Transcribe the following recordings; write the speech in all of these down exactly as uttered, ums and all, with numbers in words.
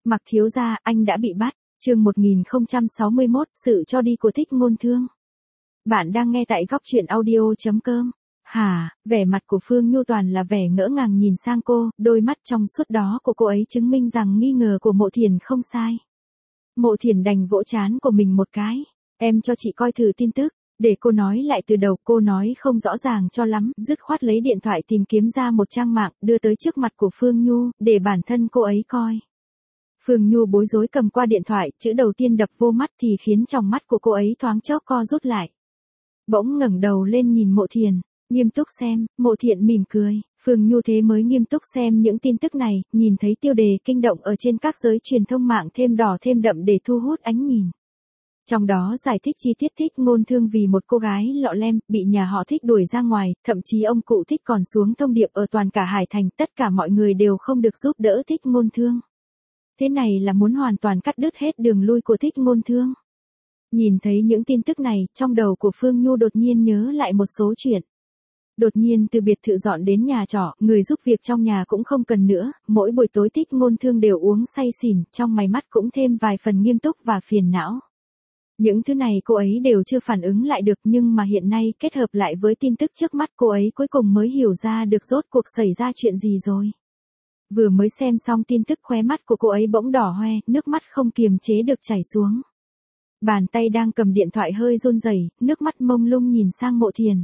Mặc thiếu gia, anh đã bị bắt. Chương một nghìn không trăm sáu mươi mốt, sự cho đi của Thích Ngôn Thương. Bạn đang nghe tại góc truyện audio chấm com. Hả, vẻ mặt của Phương Nhu toàn là vẻ ngỡ ngàng nhìn sang cô, đôi mắt trong suốt đó của cô ấy chứng minh rằng nghi ngờ của Mộ Thiền không sai. Mộ Thiền đành vỗ trán của mình một cái. Em cho chị coi thử tin tức. Để cô nói lại từ đầu, cô nói không rõ ràng cho lắm, dứt khoát lấy điện thoại tìm kiếm ra một trang mạng, đưa tới trước mặt của Phương Nhu, để bản thân cô ấy coi. Phương Nhu bối rối cầm qua điện thoại, chữ đầu tiên đập vô mắt thì khiến tròng mắt của cô ấy thoáng chốc co rút lại. Bỗng ngẩng đầu lên nhìn Mộ Thiền, nghiêm túc xem. Mộ Thiện mỉm cười, Phương Nhu thế mới nghiêm túc xem những tin tức này, nhìn thấy tiêu đề kinh động ở trên các giới truyền thông mạng thêm đỏ thêm đậm để thu hút ánh nhìn. Trong đó giải thích chi tiết Thích Ngôn Thương vì một cô gái lọ lem, bị nhà họ Thích đuổi ra ngoài, thậm chí ông cụ Thích còn xuống thông điệp ở toàn cả Hải Thành, tất cả mọi người đều không được giúp đỡ Thích Ngôn Thương. Thế này là muốn hoàn toàn cắt đứt hết đường lui của Thích Ngôn Thương. Nhìn thấy những tin tức này, trong đầu của Phương Nhu đột nhiên nhớ lại một số chuyện. Đột nhiên từ biệt thự dọn đến nhà trọ, người giúp việc trong nhà cũng không cần nữa, mỗi buổi tối Thích Ngôn Thương đều uống say xỉn, trong mày mắt cũng thêm vài phần nghiêm túc và phiền não. Những thứ này cô ấy đều chưa phản ứng lại được, nhưng mà hiện nay kết hợp lại với tin tức trước mắt, cô ấy cuối cùng mới hiểu ra được rốt cuộc xảy ra chuyện gì rồi. Vừa mới xem xong tin tức, khóe mắt của cô ấy bỗng đỏ hoe, nước mắt không kiềm chế được chảy xuống. Bàn tay đang cầm điện thoại hơi run rẩy, nước mắt mông lung nhìn sang Mộ Thiền.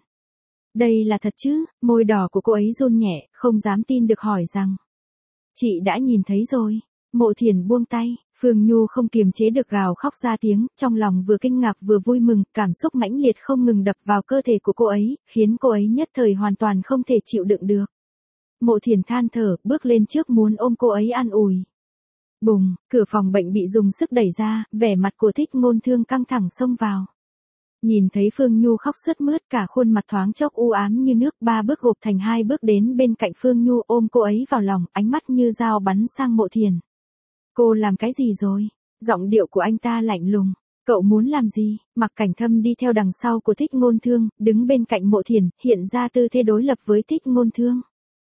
Đây là thật chứ? Môi đỏ của cô ấy run nhẹ, không dám tin được hỏi rằng. Chị đã nhìn thấy rồi. Mộ Thiền buông tay, Phương Nhu không kiềm chế được gào khóc ra tiếng, trong lòng vừa kinh ngạc vừa vui mừng, cảm xúc mãnh liệt không ngừng đập vào cơ thể của cô ấy, khiến cô ấy nhất thời hoàn toàn không thể chịu đựng được. Mộ Thiền than thở, bước lên trước muốn ôm cô ấy an ủi. Bùng, cửa phòng bệnh bị dùng sức đẩy ra, vẻ mặt của Thích Ngôn Thương căng thẳng xông vào. Nhìn thấy Phương Nhu khóc sướt mướt, cả khuôn mặt thoáng chốc u ám như nước, ba bước gộp thành hai bước đến bên cạnh Phương Nhu ôm cô ấy vào lòng, ánh mắt như dao bắn sang Mộ Thiền. Cô làm cái gì rồi? Giọng điệu của anh ta lạnh lùng. Cậu muốn làm gì? Mặc Cảnh Thâm đi theo đằng sau của Thích Ngôn Thương, đứng bên cạnh Mộ Thiền, hiện ra tư thế đối lập với Thích Ngôn Thương.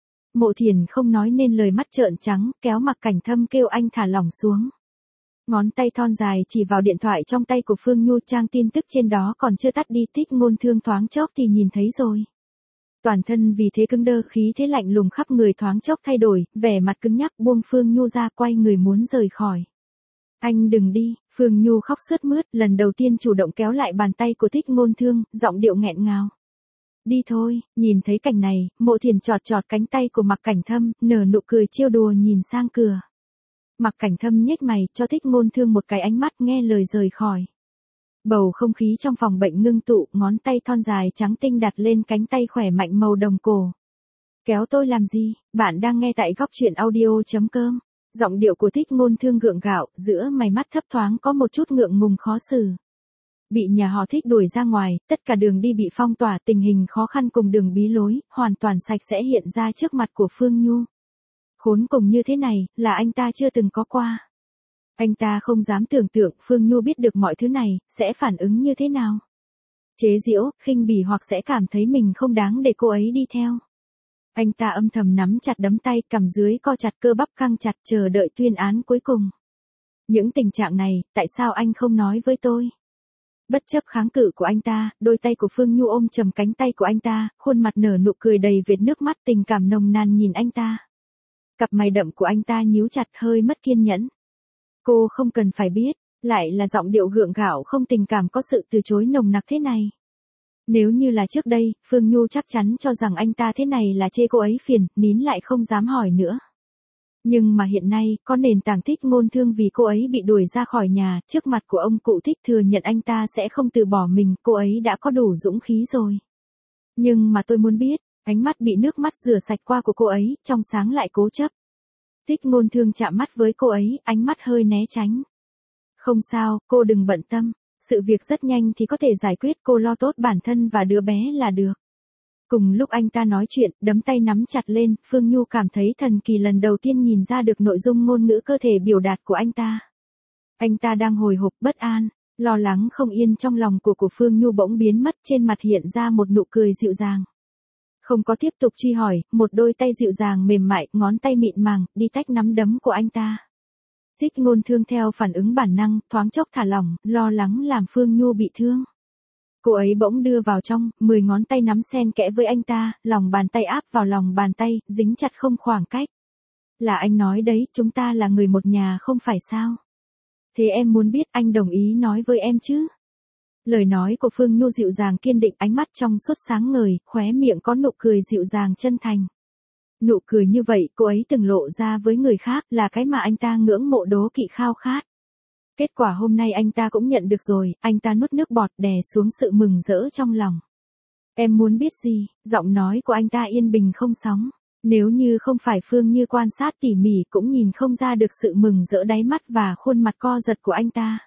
Mộ Thiền không nói nên lời, mắt trợn trắng, kéo Mặc Cảnh Thâm kêu anh thả lỏng xuống. Ngón tay thon dài chỉ vào điện thoại trong tay của Phương Nhu, trang tin tức trên đó còn chưa tắt đi, Thích Ngôn Thương thoáng chốc thì nhìn thấy rồi. Toàn thân vì thế cứng đơ, khí thế lạnh lùng khắp người thoáng chốc thay đổi, vẻ mặt cứng nhắc buông Phương Nhu ra, quay người muốn rời khỏi. Anh đừng đi. Phương Nhu khóc sướt mướt, lần đầu tiên chủ động kéo lại bàn tay của Thích Ngôn Thương, giọng điệu nghẹn ngào. Đi thôi. Nhìn thấy cảnh này, Mộ Thiền chọt chọt cánh tay của Mặc Cảnh Thâm, nở nụ cười trêu đùa nhìn sang cửa. Mặc Cảnh Thâm nhếch mày, cho Thích Ngôn Thương một cái ánh mắt, nghe lời rời khỏi. Bầu không khí trong phòng bệnh ngưng tụ, ngón tay thon dài trắng tinh đặt lên cánh tay khỏe mạnh màu đồng cổ. Kéo tôi làm gì? Bạn đang nghe tại góc truyện audio chấm com. Giọng điệu của Thích Ngôn Thương gượng gạo, giữa mày mắt thấp thoáng có một chút ngượng ngùng khó xử. Bị nhà họ Thích đuổi ra ngoài, tất cả đường đi bị phong tỏa, tình hình khó khăn cùng đường bí lối, hoàn toàn sạch sẽ hiện ra trước mặt của Phương Nhu. Khốn cùng như thế này, là anh ta chưa từng có qua. Anh ta không dám tưởng tượng Phương Nhu biết được mọi thứ này, sẽ phản ứng như thế nào. Chế giễu, khinh bỉ hoặc sẽ cảm thấy mình không đáng để cô ấy đi theo. Anh ta âm thầm nắm chặt đấm tay, cằm dưới co chặt, cơ bắp căng chặt, chờ đợi tuyên án cuối cùng. Những tình trạng này, tại sao anh không nói với tôi? Bất chấp kháng cự của anh ta, đôi tay của Phương Nhu ôm chầm cánh tay của anh ta, khuôn mặt nở nụ cười đầy vệt nước mắt, tình cảm nồng nàn nhìn anh ta. Cặp mày đậm của anh ta nhíu chặt, hơi mất kiên nhẫn. Cô không cần phải biết, lại là giọng điệu gượng gạo không tình cảm, có sự từ chối nồng nặc thế này. Nếu như là trước đây, Phương Nhu chắc chắn cho rằng anh ta thế này là chê cô ấy phiền, nín lại không dám hỏi nữa. Nhưng mà hiện nay, có nền tảng Thích Ngôn Thương vì cô ấy bị đuổi ra khỏi nhà, trước mặt của ông cụ Thích thừa nhận anh ta sẽ không từ bỏ mình, cô ấy đã có đủ dũng khí rồi. Nhưng mà tôi muốn biết, ánh mắt bị nước mắt rửa sạch qua của cô ấy, trong sáng lại cố chấp. Thích Ngôn Thương chạm mắt với cô ấy, ánh mắt hơi né tránh. Không sao, cô đừng bận tâm, sự việc rất nhanh thì có thể giải quyết, cô lo tốt bản thân và đứa bé là được. Cùng lúc anh ta nói chuyện, đấm tay nắm chặt lên, Phương Nhu cảm thấy thần kỳ, lần đầu tiên nhìn ra được nội dung ngôn ngữ cơ thể biểu đạt của anh ta. Anh ta đang hồi hộp, bất an, lo lắng không yên trong lòng của của Phương Nhu bỗng biến mất, trên mặt hiện ra một nụ cười dịu dàng. Không có tiếp tục truy hỏi, một đôi tay dịu dàng mềm mại, ngón tay mịn màng, đi tách nắm đấm của anh ta. Thích Ngôn Thương theo phản ứng bản năng, thoáng chốc thả lỏng, lo lắng làm Phương Nhu bị thương. Cô ấy bỗng đưa vào trong, mười ngón tay nắm xen kẽ với anh ta, lòng bàn tay áp vào lòng bàn tay, dính chặt không khoảng cách. Là anh nói đấy, chúng ta là người một nhà không phải sao? Thế em muốn biết anh đồng ý nói với em chứ? Lời nói của Phương Nhu dịu dàng kiên định, ánh mắt trong suốt sáng ngời, khóe miệng có nụ cười dịu dàng chân thành. Nụ cười như vậy cô ấy từng lộ ra với người khác là cái mà anh ta ngưỡng mộ đố kỵ khao khát. Kết quả hôm nay anh ta cũng nhận được rồi, anh ta nuốt nước bọt đè xuống sự mừng rỡ trong lòng. Em muốn biết gì? Giọng nói của anh ta yên bình không sóng. Nếu như không phải Phương Như quan sát tỉ mỉ cũng nhìn không ra được sự mừng rỡ đáy mắt và khuôn mặt co giật của anh ta.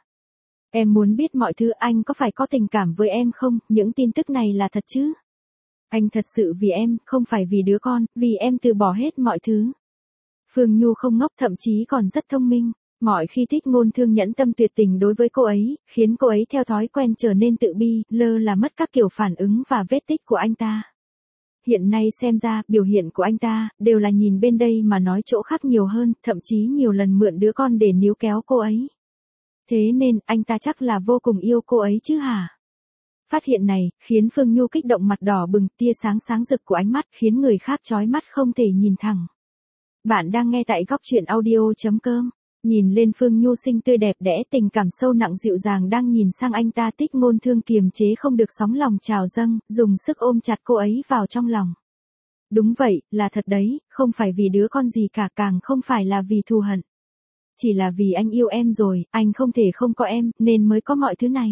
Em muốn biết mọi thứ, anh có phải có tình cảm với em không? Những tin tức này là thật chứ? Anh thật sự vì em, không phải vì đứa con, vì em từ bỏ hết mọi thứ. Phương Nhu không ngốc, thậm chí còn rất thông minh. Mọi khi Thích Ngôn Thương nhẫn tâm tuyệt tình đối với cô ấy, khiến cô ấy theo thói quen trở nên tự bi, lơ là mất các kiểu phản ứng và vết tích của anh ta. Hiện nay xem ra, biểu hiện của anh ta, đều là nhìn bên đây mà nói chỗ khác nhiều hơn, thậm chí nhiều lần mượn đứa con để níu kéo cô ấy. Thế nên, anh ta chắc là vô cùng yêu cô ấy chứ hả? Phát hiện này, khiến Phương Nhu kích động, mặt đỏ bừng, tia sáng sáng rực của ánh mắt khiến người khác chói mắt không thể nhìn thẳng. Bạn đang nghe tại góc truyện audio chấm com. Nhìn lên Phương Nhu xinh tươi đẹp đẽ, tình cảm sâu nặng dịu dàng đang nhìn sang anh ta, Thích Ngôn Thương kiềm chế không được sóng lòng trào dâng, dùng sức ôm chặt cô ấy vào trong lòng. Đúng vậy, là thật đấy, không phải vì đứa con gì cả, càng không phải là vì thù hận. Chỉ là vì anh yêu em rồi, anh không thể không có em, nên mới có mọi thứ này.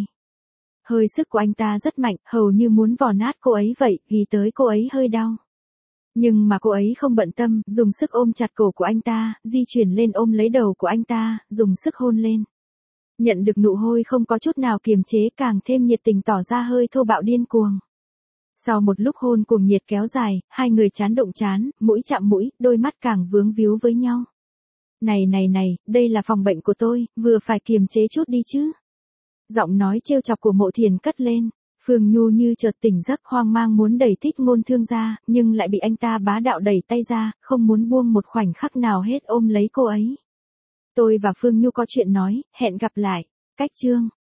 Hơi sức của anh ta rất mạnh, hầu như muốn vò nát cô ấy vậy, ghi tới cô ấy hơi đau. Nhưng mà cô ấy không bận tâm, dùng sức ôm chặt cổ của anh ta, di chuyển lên ôm lấy đầu của anh ta, dùng sức hôn lên. Nhận được nụ hôn không có chút nào kiềm chế, càng thêm nhiệt tình tỏ ra hơi thô bạo điên cuồng. Sau một lúc hôn cuồng nhiệt kéo dài, hai người trán đụng trán, mũi chạm mũi, đôi mắt càng vướng víu với nhau. Này này này, đây là phòng bệnh của tôi, vừa phải kiềm chế chút đi chứ. Giọng nói trêu chọc của Mộ Thiền cất lên. Phương Nhu như chợt tỉnh giấc, hoang mang muốn đẩy Thích Ngôn Thương ra, nhưng lại bị anh ta bá đạo đẩy tay ra, không muốn buông một khoảnh khắc nào hết ôm lấy cô ấy. Tôi và Phương Nhu có chuyện nói, hẹn gặp lại. Cách chương